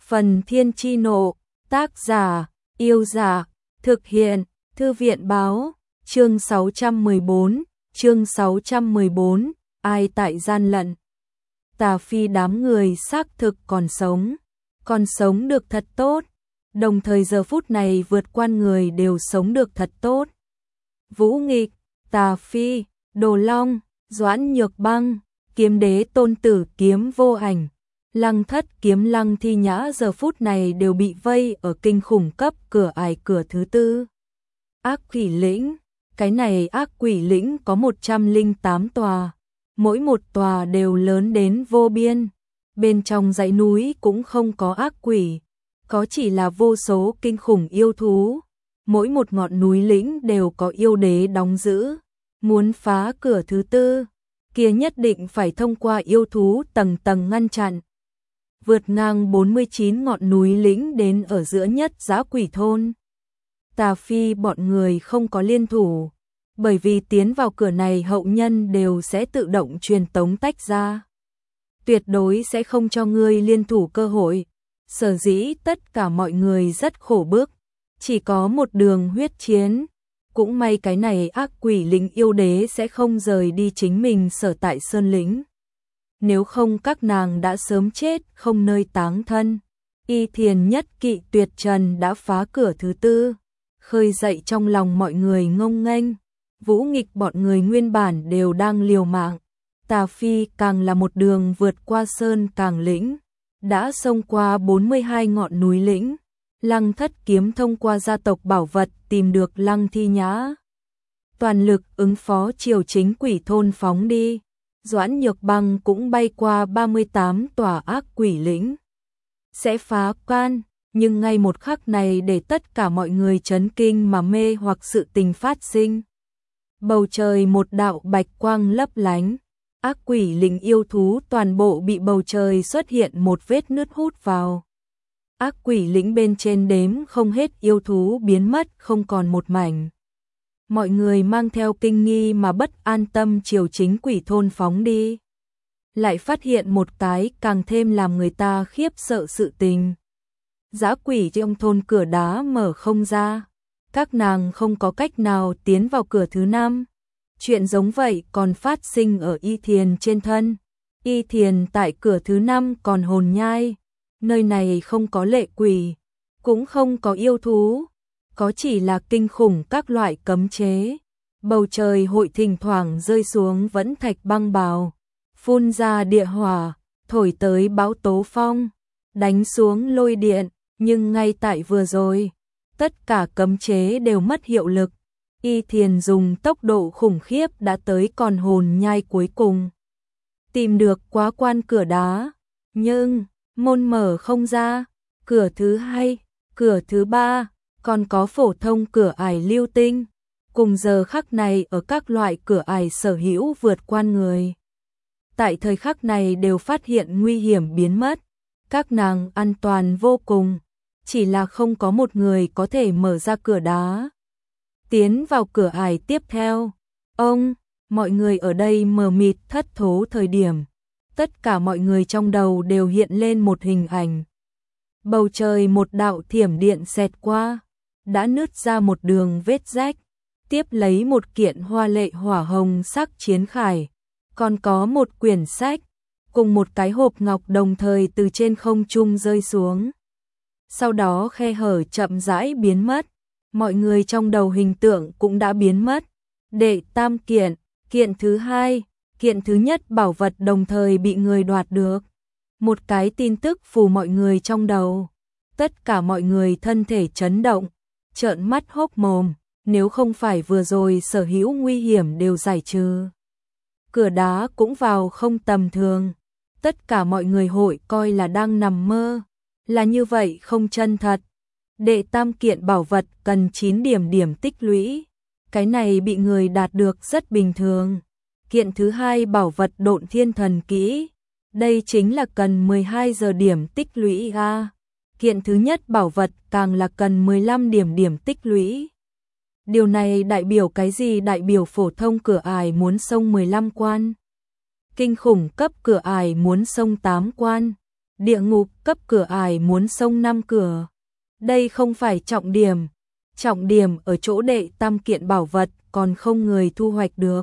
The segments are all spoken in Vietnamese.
Phần Thiên Chi Nộ, tác giả, Yêu Dạ, thực hiện, Thư viện Báo, chương 614, ai tại gian lận. Tà Phi đám người xác thực còn sống được thật tốt, đồng thời giờ phút này vượt qua người đều sống được thật tốt. Vũ Nghịch, Tà Phi, Đồ Long, Doãn Nhược Băng, Kiếm Đế Tôn Tử Kiếm Vô Ảnh, Lăng Thất Kiếm Lăng Thi Nhã giờ phút này đều bị vây ở kinh khủng cấp cửa ải cửa thứ tư. Ác Quỷ Lĩnh, cái này Ác Quỷ Lĩnh có 108 tòa, mỗi một tòa đều lớn đến vô biên. Bên trong dãy núi cũng không có ác quỷ, có chỉ là vô số kinh khủng yêu thú. Mỗi một ngọn núi lĩnh đều có yêu đế đóng giữ. Muốn phá cửa thứ tư, kia nhất định phải thông qua yêu thú tầng tầng ngăn chặn. Vượt ngang 49 ngọn núi lĩnh đến ở giữa nhất Dã Quỷ Thôn. Tà Phi bọn người không có liên thủ, bởi vì tiến vào cửa này hậu nhân đều sẽ tự động truyền tống tách ra. Tuyệt đối sẽ không cho ngươi liên thủ cơ hội. Sở dĩ tất cả mọi người rất khổ bức, chỉ có một đường huyết chiến. Cũng may cái này Ác Quỷ Lĩnh yêu đế sẽ không rời đi chính mình sở tại sơn lĩnh. Nếu không các nàng đã sớm chết không nơi táng thân. Y Thiền Nhất Kỵ Tuyệt Trần đã phá cửa thứ tư, khơi dậy trong lòng mọi người ngông nghênh. Vũ Nghịch bọn người nguyên bản đều đang liều mạng. Tà Phi càng là một đường vượt qua sơn càng lĩnh, đã xông qua 42 ngọn núi lĩnh. Lăng Thất Kiếm thông qua gia tộc bảo vật tìm được Lăng Thi Nhã. Toàn lực ứng phó triều chính quỷ thôn phóng đi. Doãn Nhược Băng cũng bay qua 38 tòa ác quỷ lĩnh. Sẽ phá can, nhưng ngay một khắc này để tất cả mọi người chấn kinh mà mê hoặc sự tình phát sinh. Bầu trời một đạo bạch quang lấp lánh. Ác quỷ lĩnh yêu thú toàn bộ bị bầu trời xuất hiện một vết nứt hút vào. Ác quỷ lĩnh bên trên đếm không hết yêu thú biến mất không còn một mảnh. Mọi người mang theo kinh nghi mà bất an tâm chiều chính quỷ thôn phóng đi. Lại phát hiện một cái càng thêm làm người ta khiếp sợ sự tình. Dã quỷ trong thôn cửa đá mở không ra. Các nàng không có cách nào tiến vào cửa thứ 5. Chuyện giống vậy còn phát sinh ở Y Thiền trên thân. Y Thiền tại cửa thứ 5 còn hồn nhai. Nơi này không có lệ quỷ, cũng không có yêu thú, có chỉ là kinh khủng các loại cấm chế. Bầu trời hội thỉnh thoảng rơi xuống vẫn thạch băng bào, phun ra địa hỏa, thổi tới bão tố phong, đánh xuống lôi điện, nhưng ngay tại vừa rồi, tất cả cấm chế đều mất hiệu lực. Y Thiền dùng tốc độ khủng khiếp đã tới còn hồn nhai cuối cùng. Tìm được quá quan cửa đá, nhưng môn mở không ra. Cửa thứ 2, cửa thứ 3, còn có phổ thông cửa ải lưu tinh. Cùng giờ khắc này ở các loại cửa ải sở hữu vượt qua người. Tại thời khắc này đều phát hiện nguy hiểm biến mất. Các nàng an toàn vô cùng, chỉ là không có một người có thể mở ra cửa đá. Tiến vào cửa ải tiếp theo. Mọi người ở đây mờ mịt thất thố thời điểm. Tất cả mọi người trong đầu đều hiện lên một hình ảnh. Bầu trời một đạo thiểm điện xẹt qua, đã nứt ra một đường vết rách, tiếp lấy một kiện hoa lệ hỏa hồng sắc chiến khải, còn có một quyển sách, cùng một cái hộp ngọc đồng thời từ trên không trung rơi xuống. Sau đó khe hở chậm rãi biến mất, mọi người trong đầu hình tượng cũng đã biến mất. Đệ tam kiện, kiện thứ 2, kiện thứ nhất bảo vật đồng thời bị người đoạt được. Một cái tin tức phù mọi người trong đầu. Tất cả mọi người thân thể chấn động, trợn mắt hốc mồm, nếu không phải vừa rồi sở hữu nguy hiểm đều giải trừ. Cửa đá cũng vào không tầm thường. Tất cả mọi người hội coi là đang nằm mơ. Là như vậy không chân thật. Đệ tam kiện bảo vật cần 9 điểm tích lũy. Cái này bị người đạt được rất bình thường. Kiện thứ 2 bảo vật Độn Thiên Thần Kỹ. Đây chính là cần 12 giờ điểm tích lũy a. Kiện thứ nhất bảo vật càng là cần 15 điểm tích lũy. Điều này đại biểu cái gì? Đại biểu phổ thông cửa ải muốn xông 15 quan. Kinh khủng cấp cửa ải muốn xông 8 quan. Địa ngục cấp cửa ải muốn xông 5 cửa. Đây không phải trọng điểm ở chỗ đệ tam kiện bảo vật còn không người thu hoạch được.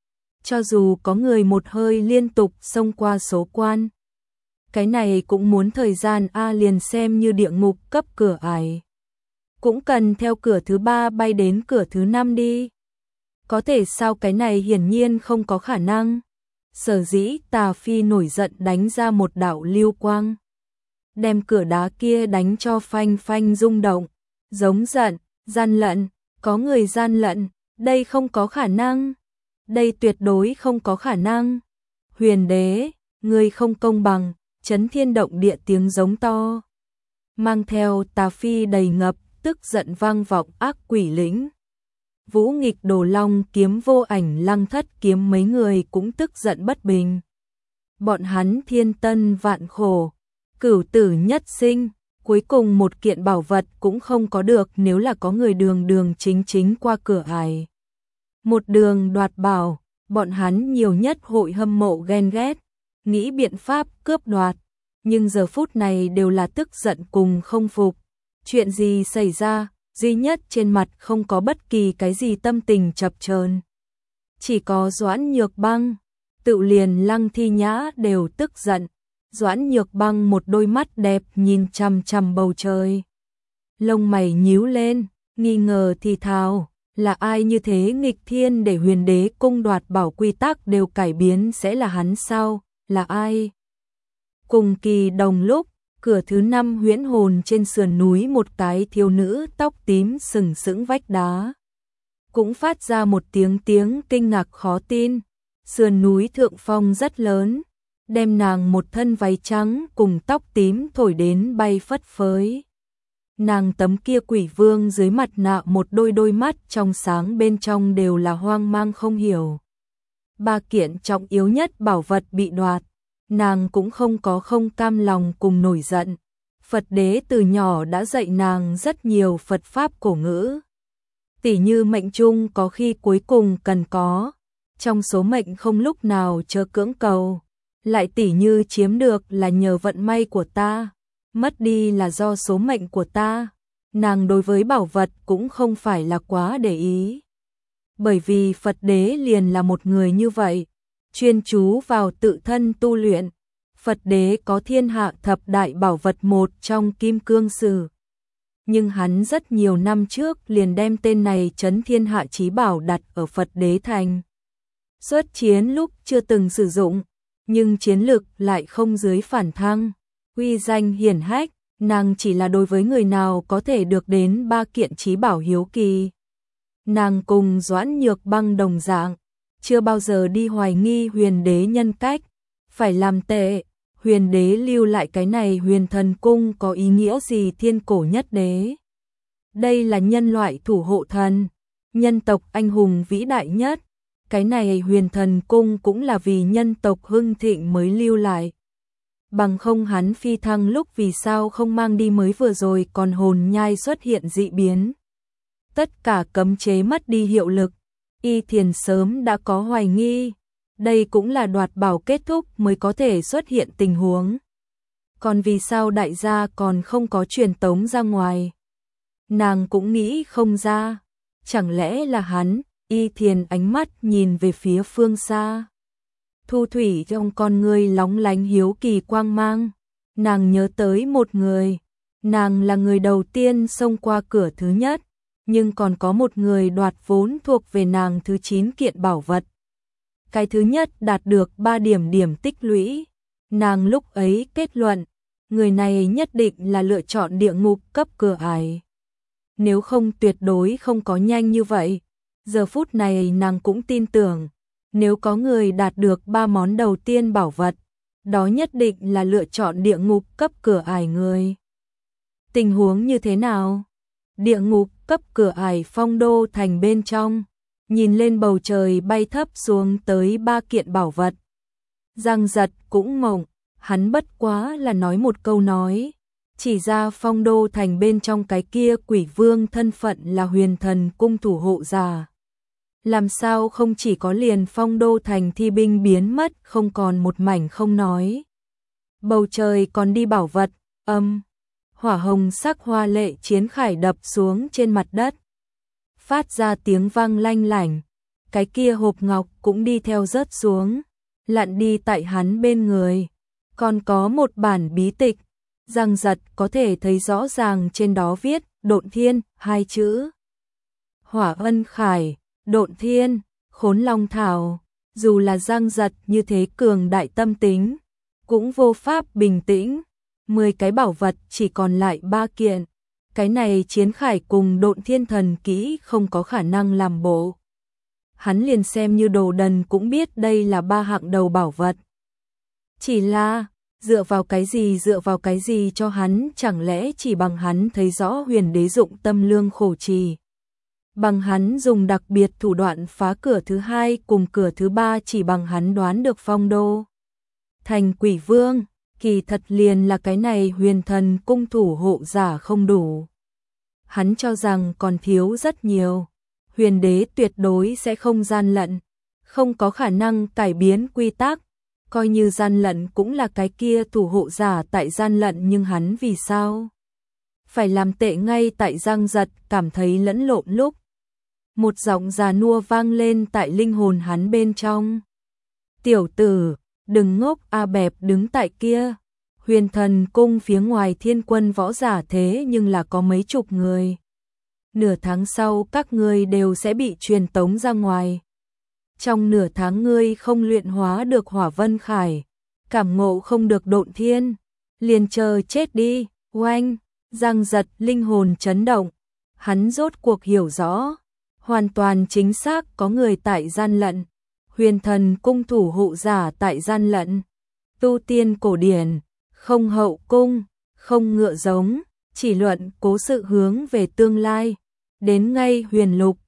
Cho dù có người một hơi liên tục xông qua số quan, cái này cũng muốn thời gian liền xem như địa ngục cấp cửa ải. Cũng cần theo cửa thứ 3 bay đến cửa thứ 5 đi. Có thể sao? Cái này hiển nhiên không có khả năng. Sở dĩ Tà Phi nổi giận đánh ra một đạo lưu quang, đem cửa đá kia đánh cho phanh phanh rung động, giống giận, gian lận, có người gian lận, đây không có khả năng, đây tuyệt đối không có khả năng. Huyền đế, ngươi không công bằng, chấn thiên động địa tiếng giống to, mang theo Tà Phi đầy ngập, tức giận vang vọng ác quỷ lĩnh. Vũ Nghịch, Đồ Long, Kiếm Vô Ảnh, Lăng Thất Kiếm mấy người cũng tức giận bất bình. Bọn hắn thiên tân vạn khổ, cửu tử nhất sinh, cuối cùng một kiện bảo vật cũng không có được. Nếu là có người đường chính qua cửa ải, một đường đoạt bảo, bọn hắn nhiều nhất hội hâm mộ ghen ghét, nghĩ biện pháp cướp đoạt, nhưng giờ phút này đều là tức giận cùng không phục. Chuyện gì xảy ra? Duy nhất trên mặt không có bất kỳ cái gì tâm tình chập chờn, chỉ có Doãn Nhược Băng. Tự liền Lăng Thi Nhã đều tức giận. Doãn Nhược Băng một đôi mắt đẹp nhìn chằm chằm bầu trời, lông mày nhíu lên, nghi ngờ thì thào, là ai như thế nghịch thiên để Huyền Đế cung đoạt bảo quy tắc đều cải biến, sẽ là hắn sao? Là ai? Cùng kỳ đồng lúc, cửa thứ 5 huyễn hồn trên sườn núi, một cái thiếu nữ tóc tím sừng sững vách đá, cũng phát ra một tiếng kinh ngạc khó tin. Sườn núi thượng phong rất lớn, đem nàng một thân váy trắng cùng tóc tím thổi đến bay phất phới. Nàng tấm kia quỷ vương dưới mặt nạ một đôi mắt trong sáng bên trong đều là hoang mang không hiểu. 3 kiện trọng yếu nhất bảo vật bị đoạt, nàng cũng không có không cam lòng cùng nổi giận. Phật đế từ nhỏ đã dạy nàng rất nhiều Phật pháp cổ ngữ, tỉ như mệnh chung có khi cuối cùng cần có, trong số mệnh không lúc nào chớ cưỡng cầu, lại tỉ như chiếm được là nhờ vận may của ta, mất đi là do số mệnh của ta. Nàng đối với bảo vật cũng không phải là quá để ý, bởi vì Phật đế liền là một người như vậy, chuyên chú vào tự thân tu luyện. Phật đế có thiên hạ thập đại bảo vật một trong Kim Cương Sử, nhưng hắn rất nhiều năm trước liền đem tên này trấn thiên hạ chí bảo đặt ở Phật đế thành. Xuất chiến lúc chưa từng sử dụng, nhưng chiến lực lại không dưới Phản Thăng, uy danh hiển hách. Nàng chỉ là đối với người nào có thể được đến 3 kiện chí bảo hiếu kỳ. Nàng cùng Doãn Nhược Băng đồng dạng, chưa bao giờ đi hoài nghi Huyền đế nhân cách, phải làm tệ. Huyền đế lưu lại cái này Huyền Thần Cung có ý nghĩa gì? Thiên cổ nhất đế, đây là nhân loại thủ hộ thần, nhân tộc anh hùng vĩ đại nhất. Cái này Huyền Thần Cung cũng là vì nhân tộc hưng thịnh mới lưu lại. Bằng không hắn phi thăng lúc vì sao không mang đi? Mới vừa rồi còn hồn nhai xuất hiện dị biến, tất cả cấm chế mất đi hiệu lực, Y Thiền sớm đã có hoài nghi. Đây cũng là đoạt bảo kết thúc mới có thể xuất hiện tình huống. Còn vì sao đại gia còn không có truyền tống ra ngoài? Nàng cũng nghĩ không ra. Chẳng lẽ là hắn? Y Thiền ánh mắt nhìn về phía phương xa. Thu thủy trong con ngươi lóng lánh hiếu kỳ quang mang. Nàng nhớ tới một người. Nàng là người đầu tiên xông qua cửa thứ nhất, nhưng còn có một người đoạt vốn thuộc về nàng thứ 9 kiện bảo vật. Cái thứ nhất đạt được 3 điểm tích lũy. Nàng lúc ấy kết luận, người này nhất định là lựa chọn địa ngục cấp cửa ải. Nếu không tuyệt đối không có nhanh như vậy. Giờ phút này nàng cũng tin tưởng, nếu có người đạt được 3 món đầu tiên bảo vật, đó nhất định là lựa chọn địa ngục cấp cửa ải người. Tình huống như thế nào? Địa ngục cấp cửa ải Phong Đô thành bên trong, nhìn lên bầu trời bay thấp xuống tới 3 kiện bảo vật. Giang Giật cũng mộng, hắn bất quá là nói một câu nói, chỉ ra Phong Đô thành bên trong cái kia quỷ vương thân phận là Huyền Thần Cung thủ hộ giả. Làm sao không chỉ có liền Phong Đô thành thi binh biến mất không còn một mảnh không nói. Bầu trời còn đi bảo vật, hỏa hồng sắc hoa lệ chiến khải đập xuống trên mặt đất. Phát ra tiếng vang lanh lảnh, cái kia hộp ngọc cũng đi theo rớt xuống, lặn đi tại hắn bên người. Còn có một bản bí tịch, Giang Giật có thể thấy rõ ràng trên đó viết Độn Thiên hai chữ. Hỏa Ân Khải, Độn Thiên, Khốn Long Thảo, dù là Giang Giật như thế cường đại tâm tính, cũng vô pháp bình tĩnh. 10 cái bảo vật chỉ còn lại 3 kiện. Cái này chiến khải cùng Độn Thiên thần kỹ không có khả năng làm bộ. Hắn liền xem như đồ đần cũng biết đây là 3 hạng đầu bảo vật. Chỉ là, dựa vào cái gì cho hắn, chẳng lẽ chỉ bằng hắn thấy rõ Huyền Đế dụng tâm lương khổ trì. Bằng hắn dùng đặc biệt thủ đoạn phá cửa thứ 2 cùng cửa thứ 3, chỉ bằng hắn đoán được phong đô thành quỷ vương, kỳ thật liền là cái này Huyền Thần cung thủ hộ giả không đủ. Hắn cho rằng còn thiếu rất nhiều. Huyền Đế tuyệt đối sẽ không gian lận, không có khả năng cải biến quy tắc, coi như gian lận cũng là cái kia thủ hộ giả tại gian lận, nhưng hắn vì sao phải làm tệ? Ngay tại Giang Giật cảm thấy lẫn lộn lúc, một giọng già nua vang lên tại linh hồn hắn bên trong. Tiểu tử, đừng ngốc, A Bẹp đứng tại kia. Huyền Thần cung phía ngoài thiên quân võ giả thế nhưng là có mấy chục người. Nửa tháng sau các ngươi đều sẽ bị truyền tống ra ngoài. Trong nửa tháng ngươi không luyện hóa được Hỏa Vân Khải, cảm ngộ không được Độn Thiên, liền chờ chết đi. Oanh, Giang Giật linh hồn chấn động, hắn rốt cuộc hiểu rõ, hoàn toàn chính xác có người tại gian lận. Huyền Thần cung thủ hộ giả tại gian lận. Tu tiên cổ điển, không hậu cung, không ngựa giống, chỉ luận cố sự hướng về tương lai. Đến ngay huyền lục,